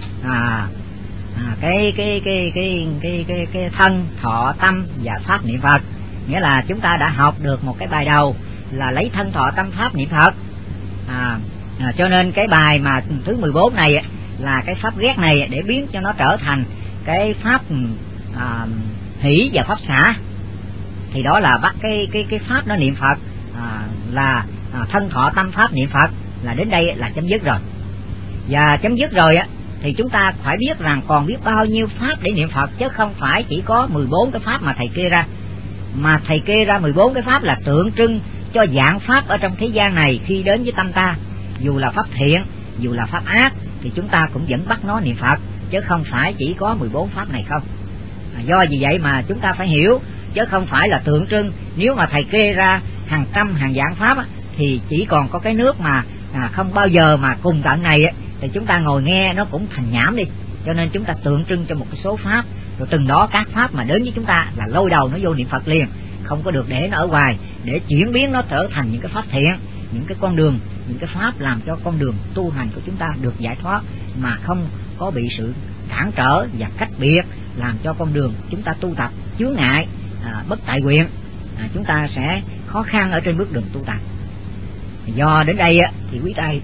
cái thân, thọ, tâm và pháp niệm Phật. Nghĩa là chúng ta đã học được một cái bài đầu là lấy thân, thọ, tâm, pháp niệm Phật. Cho nên cái bài mà thứ 14 này là cái pháp ghét này, để biến cho nó trở thành cái pháp hỷ và pháp xả. Thì đó là bắt cái pháp nó niệm Phật, là thân, thọ, tâm, pháp niệm Phật, là đến đây là chấm dứt rồi. Và chấm dứt rồi thì chúng ta phải biết rằng còn biết bao nhiêu pháp để niệm Phật, chứ không phải chỉ có 14 cái pháp mà thầy kê ra. Mà thầy kê ra 14 cái pháp là tượng trưng cho dạng pháp ở trong thế gian này khi đến với tâm ta. Dù là pháp thiện, dù là pháp ác, thì chúng ta cũng vẫn bắt nó niệm Phật, chứ không phải chỉ có 14 pháp này không. Do vì vậy mà chúng ta phải hiểu, chứ không phải là tượng trưng. Nếu mà thầy kê ra hàng trăm hàng vạn pháp thì chỉ còn có cái nước mà không bao giờ mà cùng tận này thì chúng ta ngồi nghe nó cũng thành nhảm đi. Cho nên chúng ta tượng trưng cho một cái số pháp, rồi từng đó các pháp mà đến với chúng ta là lôi đầu nó vô niệm Phật liền, không có được để nó ở ngoài, để chuyển biến nó trở thành những cái pháp thiện, những cái con đường, những cái pháp làm cho con đường tu hành của chúng ta được giải thoát, mà không có bị sự cản trở và cách biệt làm cho con đường chúng ta tu tập chướng ngại, bất tại nguyện, chúng ta sẽ khó khăn ở trên bước đường tu tập. Do đến đây thì quý thầy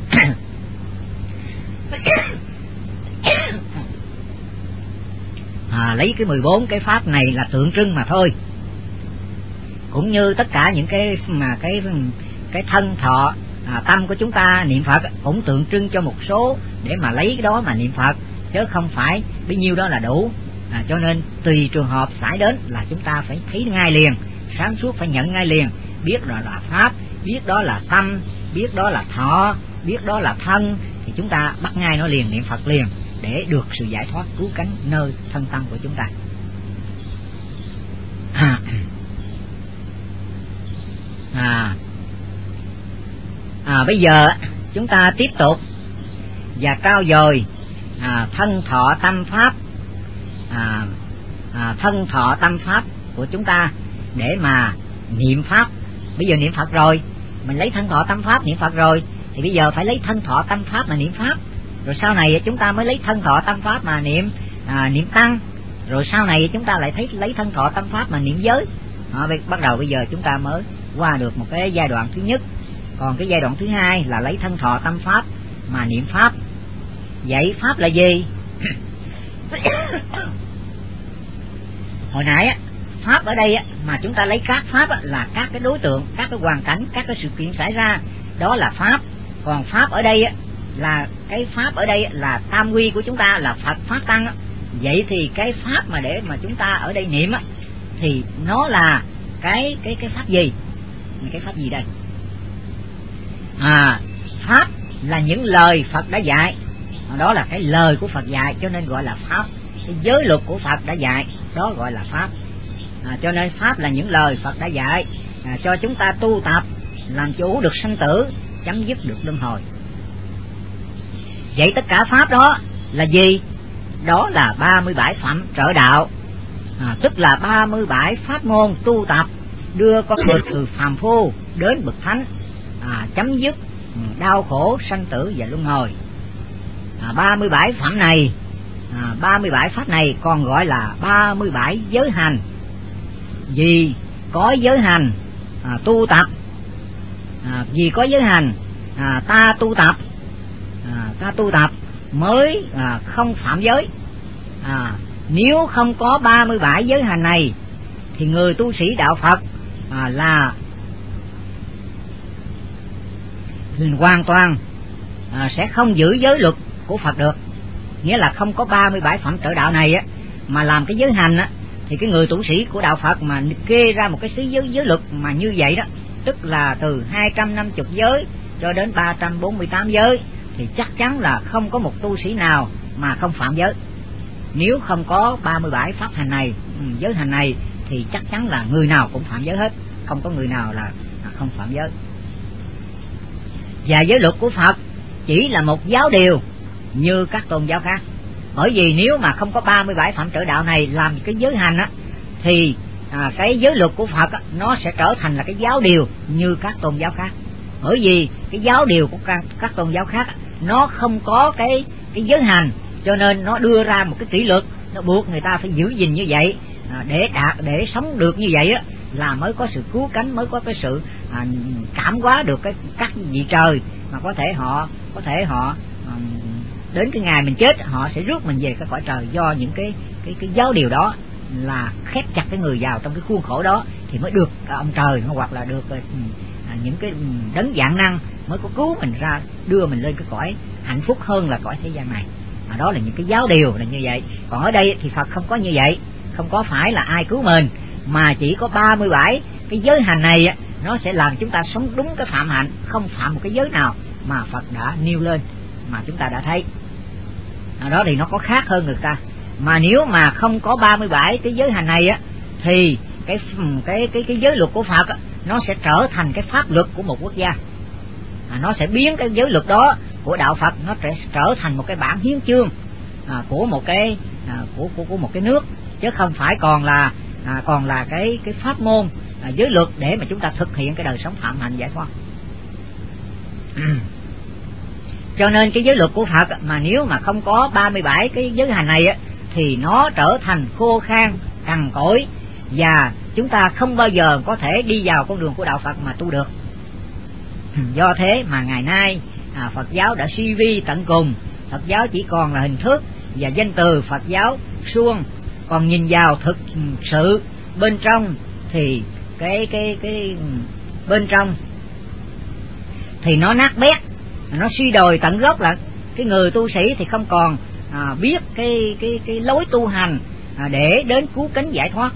lấy cái 14 cái pháp này là tượng trưng mà thôi. Cũng như tất cả những cái mà cái thân, thọ, tâm của chúng ta niệm Phật cũng tượng trưng cho một số để mà lấy cái đó mà niệm Phật, chứ không phải bấy nhiêu đó là đủ. Cho nên tùy trường hợp xảy đến là chúng ta phải thấy ngay liền, sáng suốt phải nhận ngay liền, biết đó là pháp, biết đó là tâm, biết đó là thọ, biết đó là thân, thì chúng ta bắt ngay nó liền, niệm Phật liền, để được sự giải thoát cứu cánh nơi thân tâm của chúng ta. Bây giờ chúng ta tiếp tục và trao dồi thân, thọ, tâm, pháp, thân, thọ, tâm, pháp của chúng ta để mà niệm pháp. Bây giờ niệm Phật rồi, mình lấy thân, thọ, tâm, pháp niệm Phật rồi, thì bây giờ phải lấy thân, thọ, tâm, pháp mà niệm pháp. Rồi sau này chúng ta mới lấy thân, thọ, tâm, pháp mà niệm tăng. Rồi sau này chúng ta lại lấy thân, thọ, tâm, pháp mà niệm giới. Bắt đầu bây giờ chúng ta mới qua được một cái giai đoạn thứ nhất. Còn cái giai đoạn thứ hai là lấy thân, thọ, tâm, pháp mà niệm pháp. Vậy pháp là gì? Hồi nãy pháp ở đây mà chúng ta lấy các pháp là các cái đối tượng, các cái hoàn cảnh, các cái sự kiện xảy ra, đó là pháp. Còn pháp ở đây là cái pháp ở đây là tam quy của chúng ta là Phật, Pháp, Tăng. Vậy thì cái pháp mà để mà chúng ta ở đây niệm thì nó là cái pháp gì? Cái pháp gì đây? Pháp là những lời Phật đã dạy, đó là cái lời của Phật dạy, cho nên gọi là pháp. Cái giới luật của Phật đã dạy, đó gọi là pháp. Cho nên pháp là những lời Phật đã dạy, cho chúng ta tu tập, làm chủ được sanh tử, chấm dứt được luân hồi. Vậy tất cả pháp đó là gì? đó là 37 phẩm trợ đạo, tức là 37 pháp môn tu tập đưa con người từ phàm phu đến bậc thánh, chấm dứt đau khổ sanh tử và luân hồi. 37 phẩm này, 37 pháp này còn gọi là 37 giới hành. Vì có giới hành tu tập, vì có giới hành ta tu tập mới không phạm giới. Nếu không có 37 giới hành này thì người tu sĩ đạo Phật là hoàn toàn sẽ không giữ giới luật của Phật được. Nghĩa là không có 37 phẩm trợ đạo này mà làm cái giới hành thì cái người tu sĩ của đạo Phật mà kê ra một cái giới luật mà như vậy đó, tức là từ 250 giới cho đến 348 giới, thì chắc chắn là không có một tu sĩ nào mà không phạm giới. Nếu không có 37 pháp hành này, giới hành này, thì chắc chắn là người nào cũng phạm giới hết, không có người nào là không phạm giới. Và giới luật của Phật chỉ là một giáo điều như các tôn giáo khác. Bởi vì nếu mà không có 37 phẩm trợ đạo này làm cái giới hành thì cái giới luật của Phật nó sẽ trở thành là cái giáo điều như các tôn giáo khác. Bởi vì cái giáo điều của các tôn giáo khác nó không có cái giới hành, cho nên nó đưa ra một cái kỷ luật, nó buộc người ta phải giữ gìn như vậy, để sống được như vậy là mới có sự cứu cánh, mới có cái sự cảm hóa được các vị trời, mà có thể họ đến cái ngày mình chết họ sẽ rước mình về cái cõi trời. Do những cái giáo điều đó là khép chặt cái người vào trong cái khuôn khổ đó thì mới được ông trời, hoặc là được những cái đấng vạn năng mới có cứu mình ra, đưa mình lên cái cõi hạnh phúc hơn là cõi thế gian này. Đó là những cái giáo điều là như vậy. Còn ở đây thì Phật không có như vậy, không có phải là ai cứu mình, mà chỉ có 37 cái giới hành này nó sẽ làm chúng ta sống đúng cái phạm hạnh, không phạm một cái giới nào mà Phật đã nêu lên mà chúng ta đã thấy. Đó thì nó có khác hơn người ta. Mà nếu mà không có 37 cái giới hành này thì cái giới luật của Phật nó sẽ trở thành cái pháp luật của một quốc gia. Nó sẽ biến cái giới luật đó của đạo Phật nó sẽ trở thành một cái bản hiến chương của một cái của một cái nước, chứ không phải còn là cái pháp môn giới luật để mà chúng ta thực hiện cái đời sống phạm hạnh giải thoát. Cho nên cái giới luật của Phật mà nếu mà không có 37 cái giới hành này thì nó trở thành khô khan, cằn cỗi, và chúng ta không bao giờ có thể đi vào con đường của đạo Phật mà tu được. Do thế mà ngày nay Phật giáo đã suy vi tận cùng. Phật giáo chỉ còn là hình thức và danh từ Phật giáo suông, còn nhìn vào thực sự bên trong thì cái bên trong thì nó nát bét, nó suy đồi tận gốc. Là cái người tu sĩ thì không còn biết cái lối tu hành để đến cứu cánh giải thoát.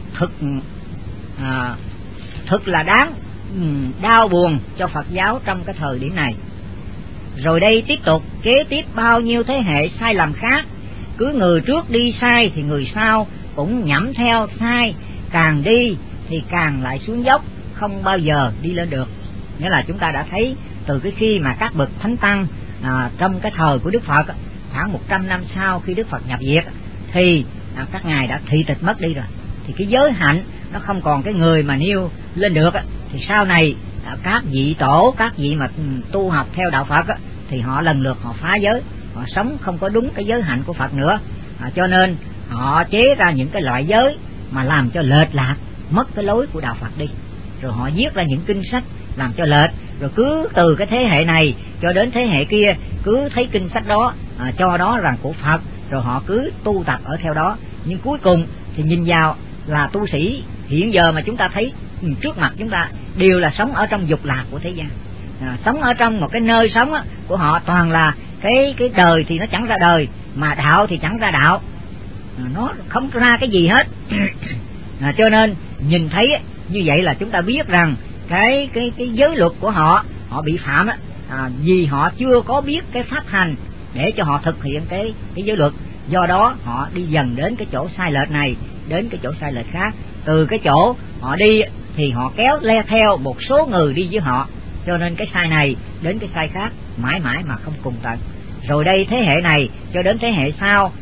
Thực là đáng đau buồn cho Phật giáo trong cái thời điểm này. Rồi đây tiếp tục kế tiếp bao nhiêu thế hệ sai lầm khác, cứ người trước đi sai thì người sau cũng nhẩm theo sai, càng đi thì càng lại xuống dốc, không bao giờ đi lên được. Nghĩa là chúng ta đã thấy từ cái khi mà các bậc thánh tăng trong cái thời của Đức Phật, khoảng 100 năm sau khi Đức Phật nhập diệt thì các ngài đã thị tịch mất đi rồi. Thì cái giới hạnh nó không còn cái người mà nêu lên được, thì sau này các vị tổ, các vị mà tu học theo đạo Phật thì họ lần lượt họ phá giới, họ sống không có đúng cái giới hạnh của Phật nữa. Cho nên họ chế ra những cái loại giới mà làm cho lệch lạc, mất cái lối của đạo Phật đi. Rồi họ viết ra những kinh sách làm cho lệch, rồi cứ từ cái thế hệ này cho đến thế hệ kia cứ thấy kinh sách đó cho đó rằng của Phật, rồi họ cứ tu tập ở theo đó. Nhưng cuối cùng thì nhìn vào là tu sĩ hiện giờ mà chúng ta thấy trước mặt chúng ta đều là sống ở trong dục lạc của thế gian, sống ở trong một cái nơi sống của họ toàn là cái đời thì nó chẳng ra đời, mà đạo thì chẳng ra đạo, nó không ra cái gì hết. Cho nên nhìn thấy như vậy là chúng ta biết rằng cái giới luật của họ bị phạm vì họ chưa có biết cái pháp hành để cho họ thực hiện cái giới luật. Do đó họ đi dần đến cái chỗ sai lệch này, đến cái chỗ sai lệch khác. Từ cái chỗ họ đi thì họ kéo le theo một số người đi với họ, cho nên cái sai này đến cái sai khác mãi mãi mà không cùng tận. Rồi đây thế hệ này cho đến thế hệ sau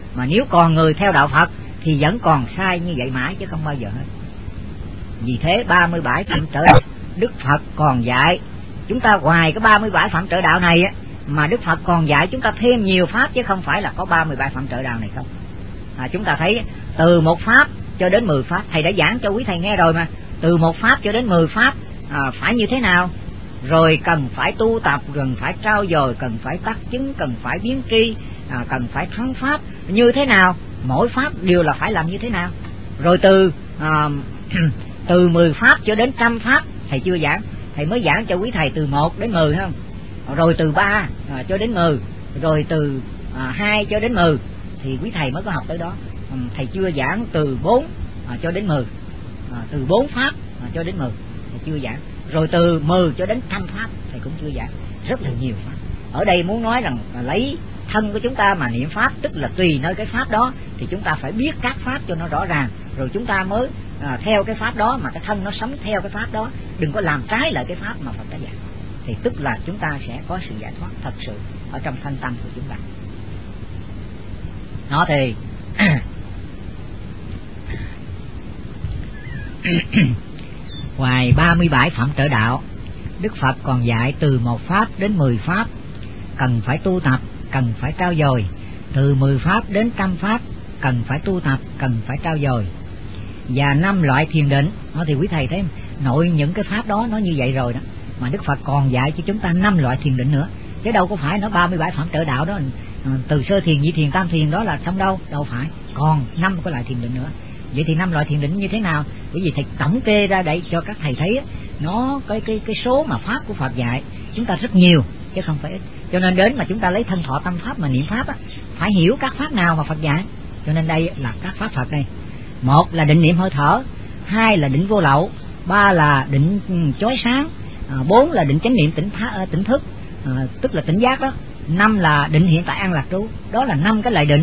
mà nếu còn người theo đạo Phật thì vẫn còn sai như vậy mãi chứ không bao giờ hết. Vì thế 37 phạm trợ đạo Đức Phật còn dạy chúng ta, ngoài cái 37 phạm trợ đạo này á, mà Đức Phật còn dạy chúng ta thêm nhiều pháp, chứ không phải là có 37 phạm trợ đạo này không. Chúng ta thấy từ một pháp cho đến 10 pháp, thầy đã giảng cho quý thầy nghe rồi mà. Từ một pháp cho đến 10 pháp phải như thế nào, rồi cần phải tu tập, cần phải trau dồi, cần phải tác chứng, cần phải biến tri, cần phải thắng pháp như thế nào, mỗi pháp đều là phải làm như thế nào. Rồi từ 10 pháp cho đến 100 pháp thầy chưa giảng, thầy mới giảng cho quý thầy từ 1 đến 10 không? Rồi từ 3 cho đến 10, rồi từ 2 cho đến 10 thì quý thầy mới có học tới đó. Thầy chưa giảng từ 4 cho đến 10, từ 4 pháp cho đến 10 thầy chưa giảng. Rồi từ 10 cho đến 100 pháp thầy cũng chưa giảng. Rất là nhiều pháp. Ở đây muốn nói rằng lấy thân của chúng ta mà niệm pháp, tức là tùy nơi cái pháp đó thì chúng ta phải biết các pháp cho nó rõ ràng, rồi chúng ta mới theo cái pháp đó, mà cái thân nó sống theo cái pháp đó, đừng có làm trái lại cái pháp mà Phật đã dạy. Thì tức là chúng ta sẽ có sự giải thoát thật sự ở trong thân tâm của chúng ta. Nó thì ngoài 37 phạm trợ đạo, Đức Phật còn dạy từ 1 pháp đến 10 pháp cần phải tu tập, cần phải trau dồi. Từ 10 pháp đến 100 pháp cần phải tu tập, cần phải trau dồi. Và 5 loại thiền định. Nó thì quý thầy thấy nội những cái pháp đó nó như vậy rồi đó, mà Đức Phật còn dạy cho chúng ta 5 loại thiền định nữa, chứ đâu có phải nó 37 phạm trợ đạo đó từ sơ thiền, nhị thiền, tam thiền đó là xong đâu phải, còn 5 cái loại thiền định nữa. Vậy thì 5 loại thiền định như thế nào? Bởi vì thầy tổng kê ra để cho các thầy thấy nó cái số mà pháp của Phật dạy chúng ta rất nhiều chứ không phải ít. Cho nên đến mà chúng ta lấy thân thọ tâm pháp mà niệm pháp á, phải hiểu các pháp nào mà Phật dạy. Cho nên đây là các pháp Phật đây. 1 là định niệm hơi thở, 2 là định vô lậu, 3 là định chói sáng, 4 là định chánh niệm tỉnh thức, tức là tỉnh giác đó, 5 là định hiện tại an lạc trú. Đó là 5 cái loại định.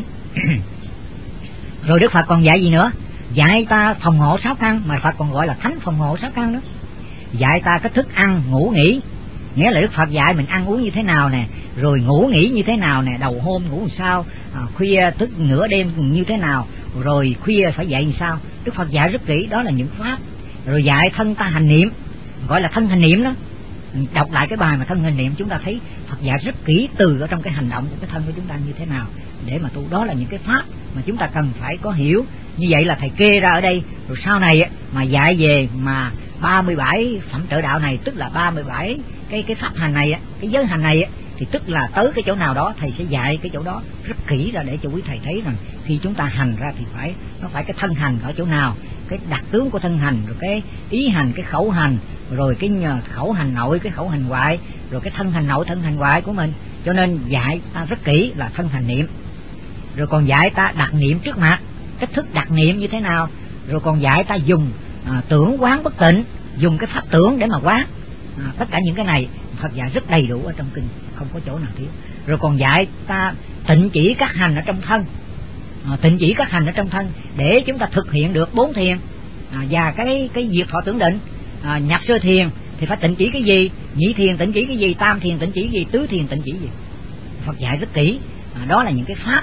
Rồi Đức Phật còn dạy gì nữa? Dạy ta phòng hộ 6 căn, mà Phật còn gọi là thánh phòng hộ 6 căn đó. Dạy ta cái thức ăn ngủ nghỉ, nghĩa là Đức Phật dạy mình ăn uống như thế nào nè, rồi ngủ nghỉ như thế nào nè, đầu hôm ngủ làm sao, khuya thức nửa đêm như thế nào, rồi khuya phải dậy làm sao. Đức Phật dạy rất kỹ, đó là những pháp. Rồi dạy thân ta hành niệm, gọi là thân hành niệm đó. Đọc lại cái bài mà thân hành niệm, chúng ta thấy Phật dạy rất kỹ từ ở trong cái hành động của cái thân của chúng ta như thế nào để mà tu. Đó là những cái pháp mà chúng ta cần phải có hiểu. Như vậy là thầy kê ra ở đây. Rồi sau này mà dạy về mà 37 phẩm trợ đạo này, tức là 37 cái pháp hành này, cái giới hành này, thì tức là tới cái chỗ nào đó thầy sẽ dạy cái chỗ đó rất kỹ ra để cho quý thầy thấy rằng khi chúng ta hành ra thì nó phải cái thân hành ở chỗ nào, cái đặc tướng của thân hành, rồi cái ý hành, cái khẩu hành, rồi cái khẩu hành nội, cái khẩu hành ngoại, rồi cái thân hành nội, thân hành ngoại của mình. Cho nên dạy ta rất kỹ là thân hành niệm. Rồi còn dạy ta đặt niệm trước mặt, cách thức đặt niệm như thế nào. Rồi còn dạy ta dùng tưởng quán bất tịnh, dùng cái pháp tưởng để mà quán. Tất cả những cái này Phật dạy rất đầy đủ ở trong kinh, không có chỗ nào thiếu. Rồi còn dạy ta tịnh chỉ các hành ở trong thân, tịnh chỉ các hành ở trong thân để chúng ta thực hiện được 4 thiền, và cái việc thọ tưởng định. Nhập sơ thiền thì phải tịnh chỉ cái gì, nhị thiền tịnh chỉ cái gì, tam thiền tịnh chỉ cái gì, tứ thiền tịnh chỉ gì. Phật dạy rất kỹ. Đó là những cái pháp.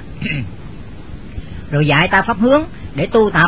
Rồi dạy ta pháp hướng để tu tập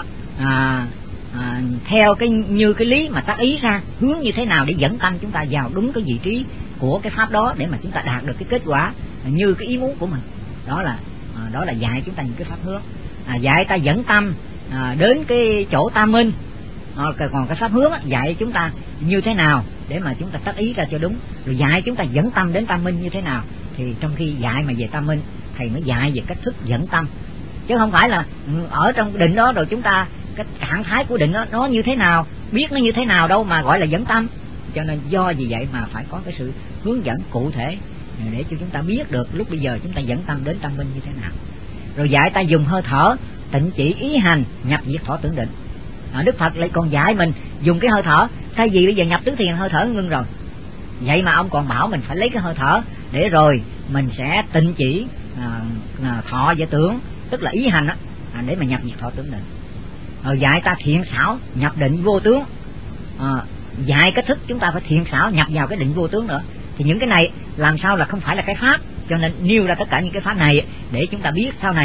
theo như cái lý mà tác ý ra, hướng như thế nào để dẫn tâm chúng ta vào đúng cái vị trí của cái pháp đó để mà chúng ta đạt được cái kết quả như cái ý muốn của mình. Đó là dạy chúng ta những cái pháp hướng. Dạy ta dẫn tâm đến cái chỗ tam minh. Còn cái pháp hướng dạy chúng ta như thế nào để mà chúng ta tác ý ra cho đúng. Rồi dạy chúng ta dẫn tâm đến tam minh như thế nào. Thì trong khi dạy mà về tam minh, thầy mới dạy về cách thức dẫn tâm, chứ không phải là ở trong định đó rồi chúng ta cái trạng thái của định đó nó như thế nào, biết nó như thế nào đâu mà gọi là dẫn tâm. Cho nên do vì vậy mà phải có cái sự hướng dẫn cụ thể để cho chúng ta biết được lúc bây giờ chúng ta dẫn tâm đến tâm minh như thế nào. Rồi dạy ta dùng hơi thở tịnh chỉ ý hành nhập diệt thọ tưởng định. Đức Phật lại còn dạy mình dùng cái hơi thở, thay vì bây giờ nhập tứ thiền hơi thở ngưng rồi, vậy mà ông còn bảo mình phải lấy cái hơi thở để rồi mình sẽ tịnh chỉ thọ và tưởng, tức là ý hành để mà nhập diệt thọ tưởng định. Rồi dạy ta thiện xảo nhập định vô tướng, dạy cách thức chúng ta phải thiện xảo nhập vào cái định vô tướng nữa. Thì những cái này làm sao là không phải là cái pháp, cho nên nêu ra tất cả những cái pháp này để chúng ta biết sau này mà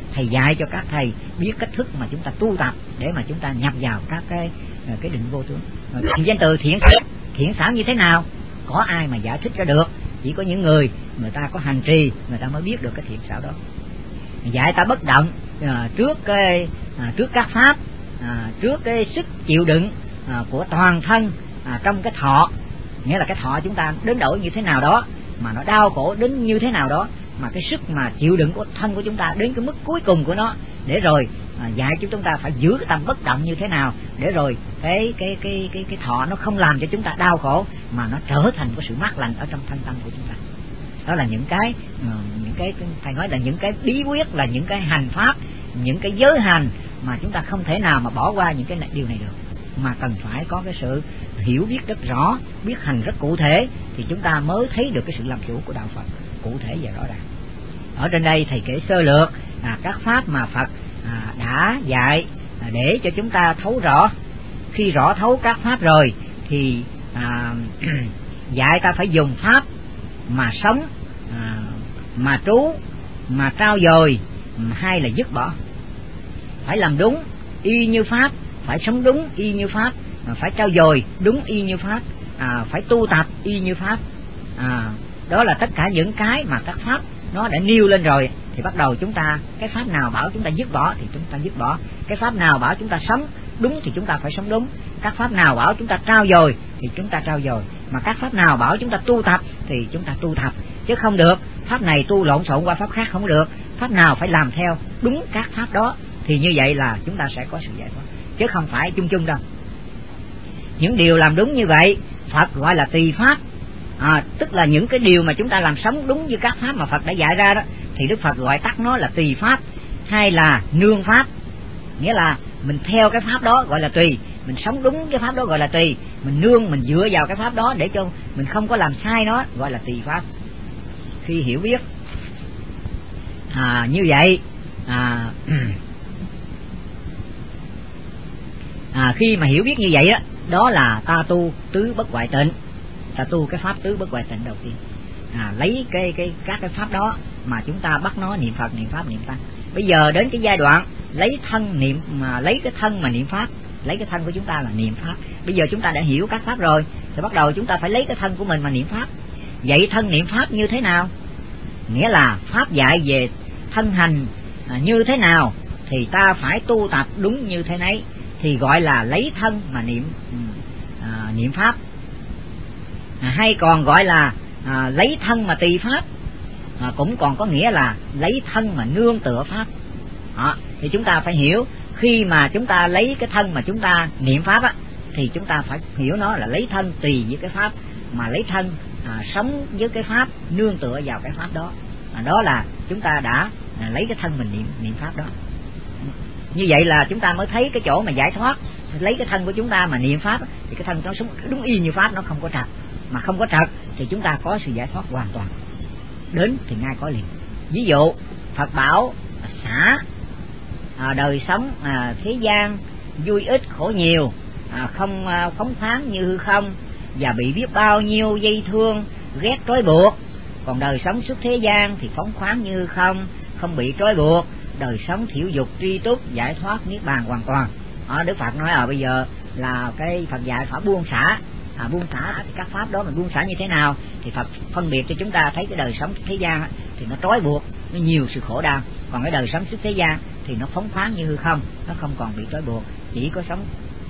thầy dạy cho các thầy biết cách thức mà chúng ta tu tập để mà chúng ta nhập vào các cái định vô tướng. Danh từ thiện xảo như thế nào, có ai mà giải thích ra được, chỉ có những người ta có hành trì người ta mới biết được cái thiện xảo đó. Dạy ta bất động trước các pháp, trước cái sức chịu đựng của toàn thân trong cái thọ, nghĩa là cái thọ chúng ta đến đổi như thế nào đó, mà nó đau khổ đến như thế nào đó, mà cái sức mà chịu đựng của thân của chúng ta đến cái mức cuối cùng của nó, để rồi dạy cho chúng ta phải giữ cái tâm bất động như thế nào, để rồi cái thọ nó không làm cho chúng ta đau khổ, mà nó trở thành cái sự mát lành ở trong thân tâm của chúng ta. Đó là những cái phải nói là những cái bí quyết, là những cái hành pháp, những cái giới hành mà chúng ta không thể nào mà bỏ qua những cái điều này được, mà cần phải có cái sự hiểu biết rất rõ, biết hành rất cụ thể, thì chúng ta mới thấy được cái sự làm chủ của đạo Phật cụ thể và rõ ràng. Ở trên đây thầy kể sơ lược các pháp mà Phật đã dạy để cho chúng ta thấu rõ. Khi rõ thấu các pháp rồi thì dạy ta phải dùng pháp mà sống, mà trú, mà trao dồi, hay là dứt bỏ. Phải làm đúng y như pháp, phải sống đúng y như pháp, phải trao dồi đúng y như pháp, phải tu tập y như pháp. Đó là tất cả những cái mà các pháp nó đã nêu lên rồi, thì bắt đầu chúng ta, cái pháp nào bảo chúng ta dứt bỏ thì chúng ta dứt bỏ, cái pháp nào bảo chúng ta sống đúng thì chúng ta phải sống đúng, các pháp nào bảo chúng ta trao dồi thì chúng ta trao dồi, mà các pháp nào bảo chúng ta tu tập thì chúng ta tu tập, chứ không được pháp này tu lộn xộn qua pháp khác, không được. Pháp nào phải làm theo đúng các pháp đó, thì như vậy là chúng ta sẽ có sự giải thoát, chứ không phải chung chung đâu. Những điều làm đúng như vậy Phật gọi là tùy pháp, tức là những cái điều mà chúng ta làm sống đúng như các pháp mà Phật đã dạy ra đó, thì Đức Phật gọi tắt nó là tùy pháp hay là nương pháp. Nghĩa là mình theo cái pháp đó gọi là tùy, mình sống đúng cái pháp đó gọi là tùy, mình nương, mình dựa vào cái pháp đó để cho mình không có làm sai nó, gọi là tùy pháp. Khi hiểu biết như vậy, khi mà hiểu biết như vậy á, đó là ta tu tứ bất hoại tịnh, ta tu cái pháp tứ bất hoại tịnh đầu tiên. Lấy các cái pháp đó mà chúng ta bắt nó niệm Phật, niệm pháp, niệm tăng. Bây giờ đến cái giai đoạn lấy thân niệm, mà lấy cái thân mà niệm pháp, lấy cái thân của chúng ta là niệm pháp. Bây giờ chúng ta đã hiểu các pháp rồi, thì bắt đầu chúng ta phải lấy cái thân của mình mà niệm pháp. Vậy thân niệm pháp như thế nào? Nghĩa là pháp dạy về thân hành như thế nào thì ta phải tu tập đúng như thế nấy, thì gọi là lấy thân mà niệm pháp, hay còn gọi là lấy thân mà tùy pháp, cũng còn có nghĩa là lấy thân mà nương tựa pháp. Thì chúng ta phải hiểu, khi mà chúng ta lấy cái thân mà chúng ta niệm pháp á, thì chúng ta phải hiểu nó là lấy thân tùy với cái pháp, mà lấy thân sống với cái pháp, nương tựa vào cái pháp đó. Đó là chúng ta đã lấy cái thân mình niệm pháp đó. Như vậy là chúng ta mới thấy cái chỗ mà giải thoát. Lấy cái thân của chúng ta mà niệm pháp thì cái thân nó sống đúng y như pháp, nó không có trật. Mà không có trật thì chúng ta có sự giải thoát hoàn toàn, đến thì ngay có liền. Ví dụ Phật bảo xả đời sống thế gian vui ít khổ nhiều, không phóng khoáng như hư không, và bị biết bao nhiêu dây thương ghét trói buộc. Còn đời sống xuất thế gian thì phóng khoáng như hư không, không bị trói buộc, đời sống thiểu dục tri túc, giải thoát niết bàn hoàn toàn. Đức Phật nói bây giờ là cái Phật dạy phải buông xả. Buông xả thì các pháp đó mình buông xả như thế nào thì Phật phân biệt cho chúng ta thấy. Cái đời sống thế gian thì nó trói buộc, nó nhiều sự khổ đau. Còn cái đời sống xuất thế gian thì nó phóng khoáng như hư không, nó không còn bị trói buộc, chỉ có sống